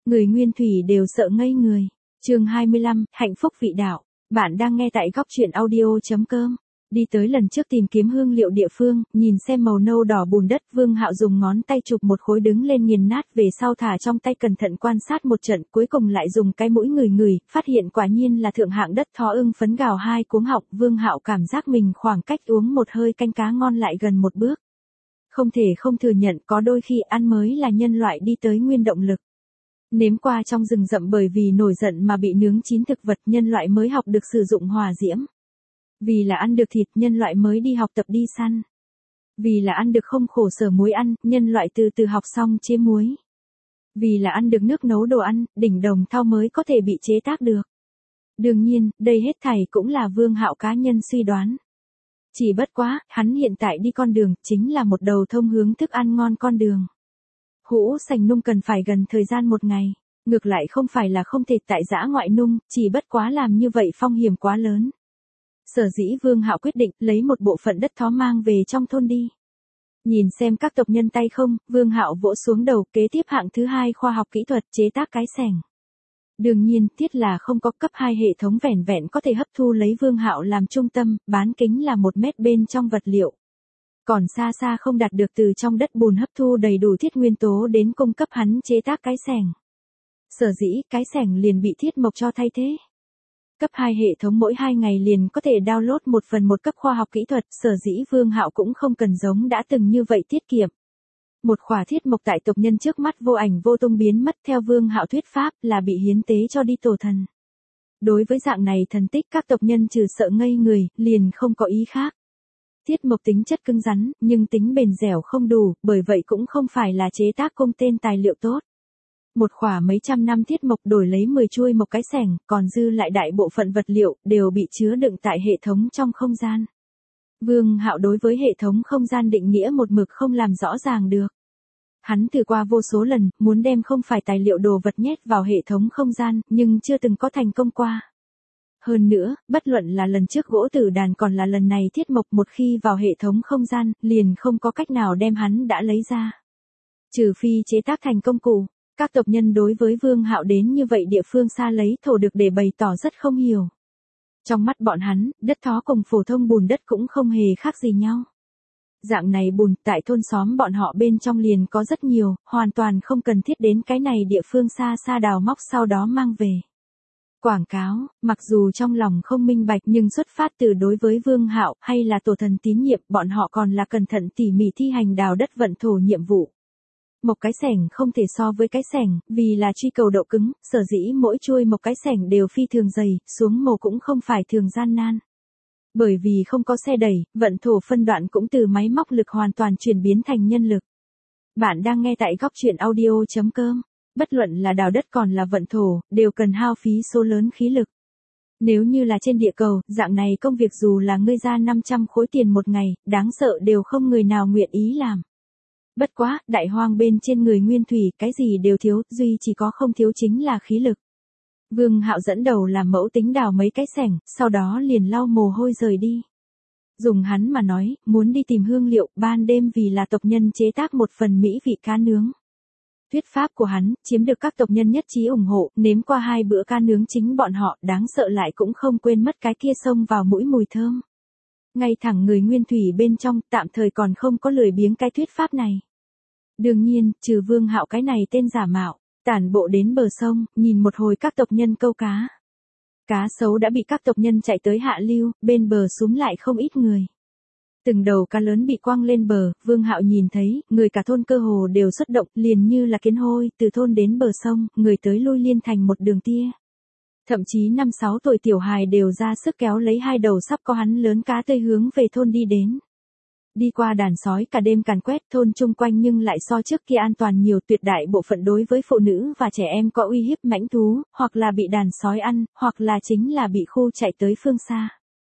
Người Nguyên Thủy đều sợ ngây người. Chương 25, hạnh phúc vị đạo. Bạn đang nghe tại góc truyện audio.com. Đi tới lần trước tìm kiếm hương liệu địa phương, nhìn xem màu nâu đỏ bùn đất, Vương Hạo dùng ngón tay chụp một khối đứng lên nghiền nát về sau thả trong tay cẩn thận quan sát một trận, cuối cùng lại dùng cái mũi ngửi, phát hiện quả nhiên là thượng hạng đất thó ưng phấn gào hai cuống họng. Vương Hạo cảm giác mình khoảng cách uống một hơi canh cá ngon lại gần một bước. Không thể không thừa nhận, có đôi khi ăn mới là nhân loại đi tới nguyên động lực. Nếm qua trong rừng rậm bởi vì nổi giận mà bị nướng chín thực vật, nhân loại mới học được sử dụng hỏa diễm. Vì là ăn được thịt, nhân loại mới đi học tập đi săn. Vì là ăn được không khổ sở muối ăn, nhân loại từ từ học xong chế muối. Vì là ăn được nước nấu đồ ăn, đỉnh đồng thau mới có thể bị chế tác được. Đương nhiên, đây hết thảy cũng là Vương Hạo cá nhân suy đoán. Chỉ bất quá, hắn hiện tại đi con đường, chính là một đầu thông hướng thức ăn ngon con đường. Hũ sành nung cần phải gần thời gian một ngày, ngược lại không phải là không thể tại dã ngoại nung, chỉ bất quá làm như vậy phong hiểm quá lớn. Sở dĩ Vương Hạo quyết định lấy một bộ phận đất thó mang về trong thôn đi. Nhìn xem các tộc nhân tay không, Vương Hạo vỗ xuống đầu, kế tiếp hạng thứ 2 khoa học kỹ thuật chế tác cái xẻng. Đương nhiên, tiết là không có cấp 2 hệ thống vẻn vẹn có thể hấp thu lấy Vương Hạo làm trung tâm, bán kính là 1 mét bên trong vật liệu. Còn xa xa không đạt được từ trong đất bùn hấp thu đầy đủ thiết nguyên tố đến cung cấp hắn chế tác cái xẻng. Sở dĩ, cái xẻng liền bị Thiết Mộc cho thay thế. Cấp 2 hệ thống mỗi 2 ngày liền có thể download 1/1 cấp khoa học kỹ thuật, sở dĩ Vương Hạo cũng không cần giống đã từng như vậy tiết kiệm. Một khỏa thiết mộc tại tộc nhân trước mắt vô ảnh vô tung biến mất, theo Vương Hạo thuyết pháp là bị hiến tế cho đi tổ thần. Đối với dạng này thần tích, các tộc nhân trừ sợ ngây người, liền không có ý khác. Thiết mộc tính chất cứng rắn, nhưng tính bền dẻo không đủ, bởi vậy cũng không phải là chế tác cung tên tài liệu tốt. Một khỏa mấy trăm năm thiết mộc đổi lấy 10 chuôi mộc cái xẻng, còn dư lại đại bộ phận vật liệu, đều bị chứa đựng tại hệ thống trong không gian. Vương Hạo đối với hệ thống không gian định nghĩa một mực không làm rõ ràng được. Hắn thử qua vô số lần, muốn đem không phải tài liệu đồ vật nhét vào hệ thống không gian, nhưng chưa từng có thành công qua. Hơn nữa, bất luận là lần trước gỗ tử đàn còn là lần này thiết mộc, một khi vào hệ thống không gian, liền không có cách nào đem hắn đã lấy ra. Trừ phi chế tác thành công cụ. Các tộc nhân đối với Vương Hạo đến như vậy địa phương xa lấy thổ được để bày tỏ rất không hiểu. Trong mắt bọn hắn, đất thó cùng phổ thông bùn đất cũng không hề khác gì nhau. Dạng này bùn tại thôn xóm bọn họ bên trong liền có rất nhiều, hoàn toàn không cần thiết đến cái này địa phương xa xa đào móc sau đó mang về. Quảng cáo, mặc dù trong lòng không minh bạch nhưng xuất phát từ đối với Vương Hạo hay là tổ thần tín nhiệm, bọn họ còn là cẩn thận tỉ mỉ thi hành đào đất vận thổ nhiệm vụ. Mộc cái xẻng không thể so với cái xẻng, vì là truy cầu độ cứng, sở dĩ mỗi chuôi mộc cái xẻng đều phi thường dày, xuống mồ cũng không phải thường gian nan. Bởi vì không có xe đẩy, vận thổ phân đoạn cũng từ máy móc lực hoàn toàn chuyển biến thành nhân lực. Bạn đang nghe tại góc truyện audio.com. Bất luận là đào đất còn là vận thổ, đều cần hao phí số lớn khí lực. Nếu như là trên địa cầu, dạng này công việc dù là ngươi ra 500 khối tiền một ngày, đáng sợ đều không người nào nguyện ý làm. Bất quá, đại hoang bên trên người Nguyên Thủy, cái gì đều thiếu, duy chỉ có không thiếu chính là khí lực. Vương Hạo dẫn đầu làm mẫu tính đào mấy cái xẻng, sau đó liền lau mồ hôi rời đi. Dùng hắn mà nói, muốn đi tìm hương liệu, ban đêm vì là tộc nhân chế tác một phần mỹ vị cá nướng. Thuyết pháp của hắn, chiếm được các tộc nhân nhất trí ủng hộ, nếm qua 2 bữa cá nướng chính bọn họ, đáng sợ lại cũng không quên mất cái kia xông vào mũi mùi thơm. Ngay thẳng người Nguyên Thủy bên trong, tạm thời còn không có lười biếng cái thuyết pháp này. Đương nhiên, trừ Vương Hạo cái này tên giả mạo, tản bộ đến bờ sông, nhìn một hồi các tộc nhân câu cá. Cá sấu đã bị các tộc nhân chạy tới hạ lưu, bên bờ súm lại không ít người. Từng đầu cá lớn bị quăng lên bờ, Vương Hạo nhìn thấy, người cả thôn cơ hồ đều xuất động, liền như là kiến hôi, từ thôn đến bờ sông, người tới lui liên thành một đường tia. Thậm chí 5-6 tuổi tiểu hài đều ra sức kéo lấy 2 đầu sắp có hắn lớn cá tươi hướng về thôn đi đến. Đi qua đàn sói cả đêm càn quét thôn chung quanh nhưng lại so trước kia an toàn nhiều, tuyệt đại bộ phận đối với phụ nữ và trẻ em có uy hiếp mãnh thú, hoặc là bị đàn sói ăn, hoặc là chính là bị khu chạy tới phương xa.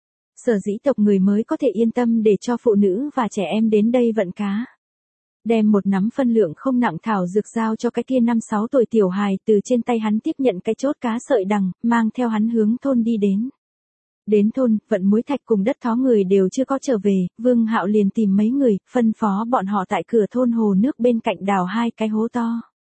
Sở dĩ tộc người mới có thể yên tâm để cho phụ nữ và trẻ em đến đây vận cá. Đem một nắm phân lượng không nặng thảo dược giao cho cái kia 5-6 tuổi tiểu hài, từ trên tay hắn tiếp nhận cái chốt cá sợi đằng, mang theo hắn hướng thôn đi đến. Đến thôn, vận muối thạch cùng đất thó người đều chưa có trở về, Vương Hạo liền tìm mấy người, phân phó bọn họ tại cửa thôn hồ nước bên cạnh đào 2 cái hố to.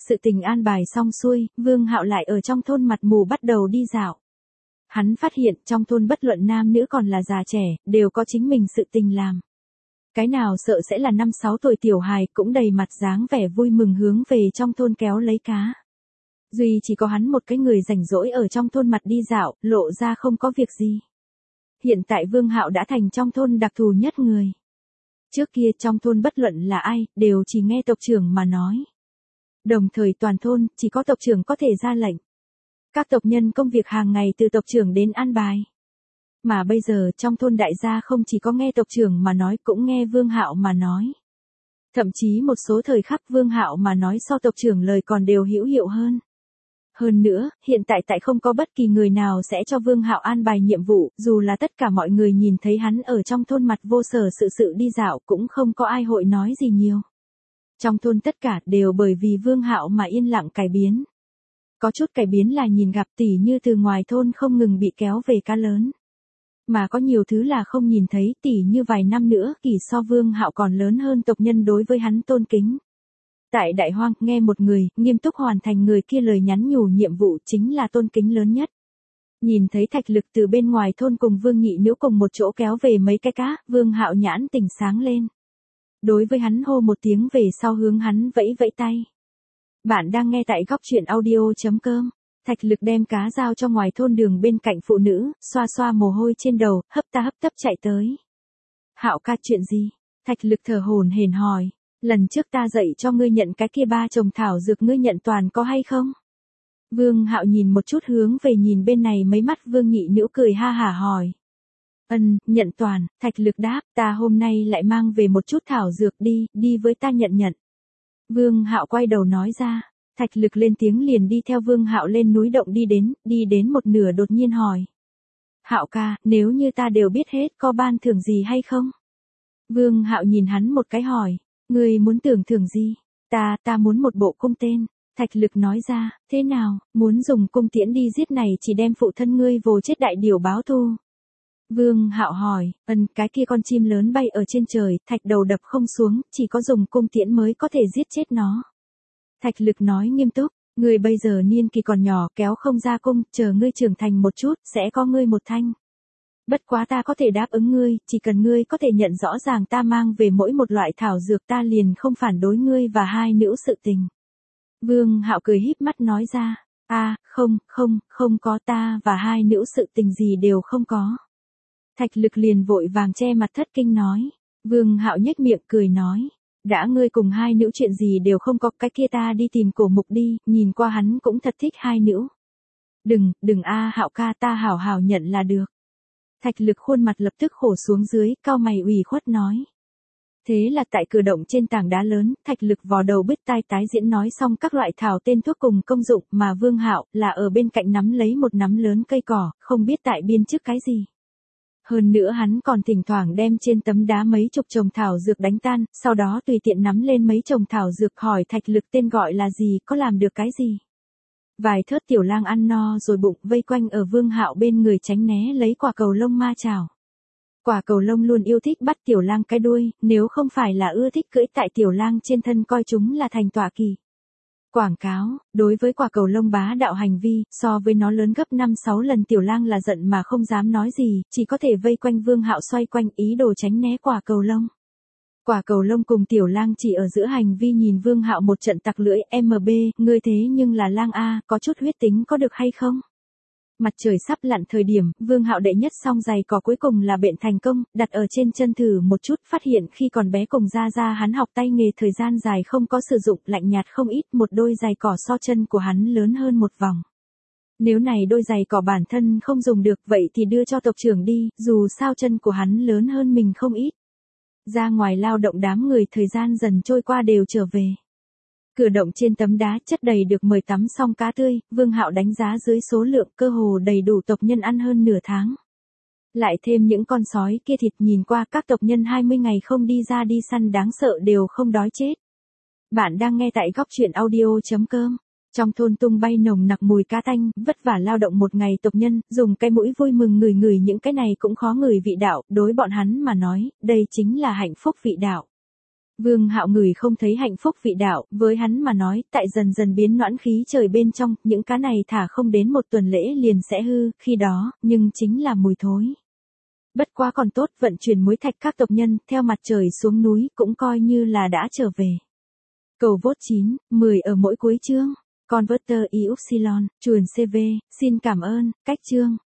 Sự tình an bài xong xuôi, Vương Hạo lại ở trong thôn mặt mù bắt đầu đi dạo. Hắn phát hiện trong thôn bất luận nam nữ còn là già trẻ, đều có chính mình sự tình làm. Cái nào sợ sẽ là 5-6 tuổi tiểu hài cũng đầy mặt dáng vẻ vui mừng hướng về trong thôn kéo lấy cá. Duy chỉ có hắn một cái người rảnh rỗi ở trong thôn mặt đi dạo, lộ ra không có việc gì. Hiện tại Vương Hạo đã thành trong thôn đặc thù nhất người. Trước kia trong thôn bất luận là ai, đều chỉ nghe tộc trưởng mà nói. Đồng thời toàn thôn, chỉ có tộc trưởng có thể ra lệnh. Các tộc nhân công việc hàng ngày từ tộc trưởng đến an bài. Mà bây giờ trong thôn đại gia không chỉ có nghe tộc trưởng mà nói cũng nghe Vương Hạo mà nói. Thậm chí một số thời khắc Vương Hạo mà nói so tộc trưởng lời còn đều hữu hiệu hơn. Hơn nữa, hiện tại không có bất kỳ người nào sẽ cho Vương Hạo an bài nhiệm vụ, dù là tất cả mọi người nhìn thấy hắn ở trong thôn mặt vô sở sự đi dạo cũng không có ai hội nói gì nhiều. Trong thôn tất cả đều bởi vì Vương Hạo mà yên lặng cải biến. Có chút cải biến là nhìn gặp tỉ như từ ngoài thôn không ngừng bị kéo về cá lớn. Mà có nhiều thứ là không nhìn thấy tỉ như vài năm nữa kỳ so Vương Hạo còn lớn hơn tộc nhân đối với hắn tôn kính. Tại Đại Hoang, nghe một người, nghiêm túc hoàn thành người kia lời nhắn nhủ nhiệm vụ chính là tôn kính lớn nhất. Nhìn thấy Thạch Lực từ bên ngoài thôn cùng Vương Nhị Nữ cùng một chỗ kéo về mấy cái cá, Vương Hạo nhãn tỉnh sáng lên. Đối với hắn hô một tiếng về sau hướng hắn vẫy vẫy tay. Bạn đang nghe tại góc truyện audio.com. Thạch Lực đem cá giao cho ngoài thôn đường bên cạnh phụ nữ, xoa xoa mồ hôi trên đầu, hấp tấp chạy tới. Hạo ca chuyện gì? Thạch Lực thở hổn hển hỏi. Lần trước ta dạy cho ngươi nhận cái kia 3 chồng thảo dược ngươi nhận toàn có hay không? Vương Hạo nhìn một chút hướng về nhìn bên này mấy mắt Vương Nhị Nữ cười ha hả hỏi. Nhận toàn, Thạch Lực đáp, ta hôm nay lại mang về một chút thảo dược đi với ta nhận. Vương Hạo quay đầu nói ra, Thạch Lực lên tiếng liền đi theo Vương Hạo lên núi động đi đến một nửa đột nhiên hỏi. Hạo ca, nếu như ta đều biết hết có ban thưởng gì hay không? Vương Hạo nhìn hắn một cái hỏi. Ngươi muốn tưởng thưởng gì? Ta muốn một bộ cung tên. Thạch Lực nói ra, thế nào, muốn dùng cung tiễn đi giết này chỉ đem phụ thân ngươi vồ chết đại điểu báo thù. Vương Hạo hỏi, cái kia con chim lớn bay ở trên trời, thạch đầu đập không xuống, chỉ có dùng cung tiễn mới có thể giết chết nó. Thạch Lực nói nghiêm túc, ngươi bây giờ niên kỳ còn nhỏ kéo không ra cung, chờ ngươi trưởng thành một chút, sẽ có ngươi một thanh. Bất quá ta có thể đáp ứng ngươi, chỉ cần ngươi có thể nhận rõ ràng ta mang về mỗi một loại thảo dược ta liền không phản đối ngươi và hai nữ sự tình. Vương Hạo cười híp mắt nói ra, không có ta và hai nữ sự tình gì đều không có. Thạch Lực liền vội vàng che mặt thất kinh nói. Vương Hạo nhếch miệng cười nói, đã ngươi cùng hai nữ chuyện gì đều không có, cái kia ta đi tìm Cổ Mục đi, nhìn qua hắn cũng thật thích hai nữ. Đừng Hạo ca, ta hảo nhận là được. Thạch Lực khuôn mặt lập tức khổ xuống dưới, cau mày ủy khuất nói. Thế là tại cửa động trên tảng đá lớn, Thạch Lực vò đầu bứt tai tái diễn nói xong các loại thảo tên thuốc cùng công dụng mà Vương Hạo là ở bên cạnh nắm lấy một nắm lớn cây cỏ, không biết tại biên trước cái gì. Hơn nữa hắn còn thỉnh thoảng đem trên tấm đá mấy chục chồng thảo dược đánh tan, sau đó tùy tiện nắm lên mấy chồng thảo dược hỏi Thạch Lực tên gọi là gì, có làm được cái gì. Vài thớt tiểu lang ăn no rồi bụng vây quanh ở Vương Hạo bên người tránh né lấy quả cầu lông ma chảo. Quả cầu lông luôn yêu thích bắt tiểu lang cái đuôi, nếu không phải là ưa thích cưỡi tại tiểu lang trên thân coi chúng là thành tọa kỳ. Quảng cáo, đối với quả cầu lông bá đạo hành vi, so với nó lớn gấp 5-6 lần tiểu lang là giận mà không dám nói gì, chỉ có thể vây quanh Vương Hạo xoay quanh ý đồ tránh né quả cầu lông. Quả cầu lông cùng tiểu lang chỉ ở giữa hành vi nhìn Vương Hạo một trận tặc lưỡi, MB, ngươi thế nhưng là lang A, có chút huyết tính có được hay không? Mặt trời sắp lặn thời điểm, Vương Hạo đệ nhất xong giày cỏ cuối cùng là bện thành công, đặt ở trên chân thử một chút, phát hiện khi còn bé cùng ra hắn học tay nghề thời gian dài không có sử dụng, lạnh nhạt không ít, một đôi giày cỏ so chân của hắn lớn hơn một vòng. Nếu này đôi giày cỏ bản thân không dùng được vậy thì đưa cho tộc trưởng đi, dù sao chân của hắn lớn hơn mình không ít. Ra ngoài lao động đám người thời gian dần trôi qua đều trở về. Cửa động trên tấm đá chất đầy được mời tắm xong cá tươi, Vương Hạo đánh giá dưới số lượng cơ hồ đầy đủ tộc nhân ăn hơn nửa tháng. Lại thêm những con sói kia thịt nhìn qua các tộc nhân 20 ngày không đi ra đi săn đáng sợ đều không đói chết. Bạn đang nghe tại góc truyện audio.com. Trong thôn tung bay nồng nặc mùi cá tanh, vất vả lao động một ngày tộc nhân, dùng cái mũi vui mừng ngửi những cái này cũng khó ngửi vị đạo, đối bọn hắn mà nói, đây chính là hạnh phúc vị đạo. Vương Hạo ngửi không thấy hạnh phúc vị đạo, với hắn mà nói, tại dần dần biến noãn khí trời bên trong, những cá này thả không đến một tuần lễ liền sẽ hư, khi đó, nhưng chính là mùi thối. Bất quá còn tốt, vận chuyển muối thạch các tộc nhân, theo mặt trời xuống núi, cũng coi như là đã trở về. Cầu vote 9, 10 ở mỗi cuối chương. Converter y upsilon, chuồn CV, xin cảm ơn, cách chương.